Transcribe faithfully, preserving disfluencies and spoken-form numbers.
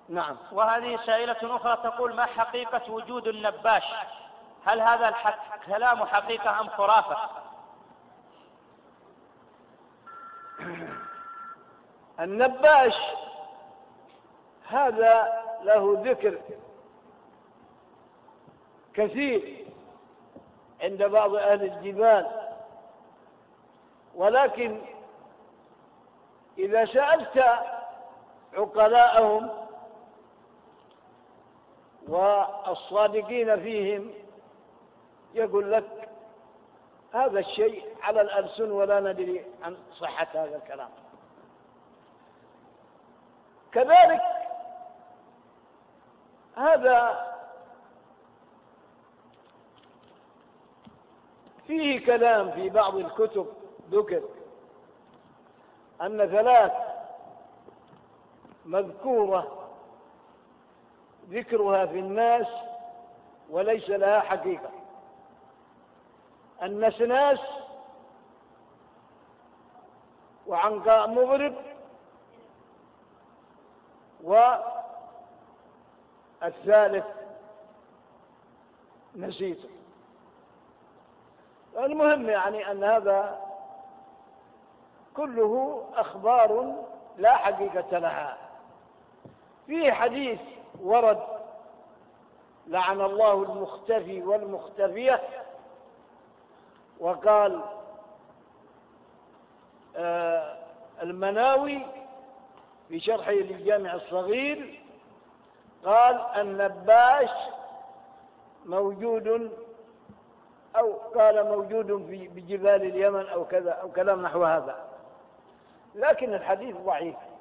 نعم. وهذه سائلة أخرى تقول: ما حقيقة وجود النباش؟ هل هذا الكلام حقيقة أم خرافة؟ النباش هذا له ذكر كثير عند بعض أهل الجبال، ولكن إذا سألت عقلاءهم والصادقين فيهم يقول لك هذا الشيء على الألسن ولا ندري عن صحة هذا الكلام. كذلك هذا فيه كلام في بعض الكتب ذكر أن ثلاث مذكورة ذكرها في الناس وليس لها حقيقة: النسناس، وعنقاء مغرب، والثالث نسيته. المهم يعني أن هذا كله أخبار لا حقيقة لها. فيه حديث ورد: لعن الله المختفي والمختفية. وقال آه المناوي في شرحه للجامع الصغير، قال: النباش موجود، أو قال موجود في بجبال اليمن أو كذا، أو كلام نحو هذا، لكن الحديث ضعيف.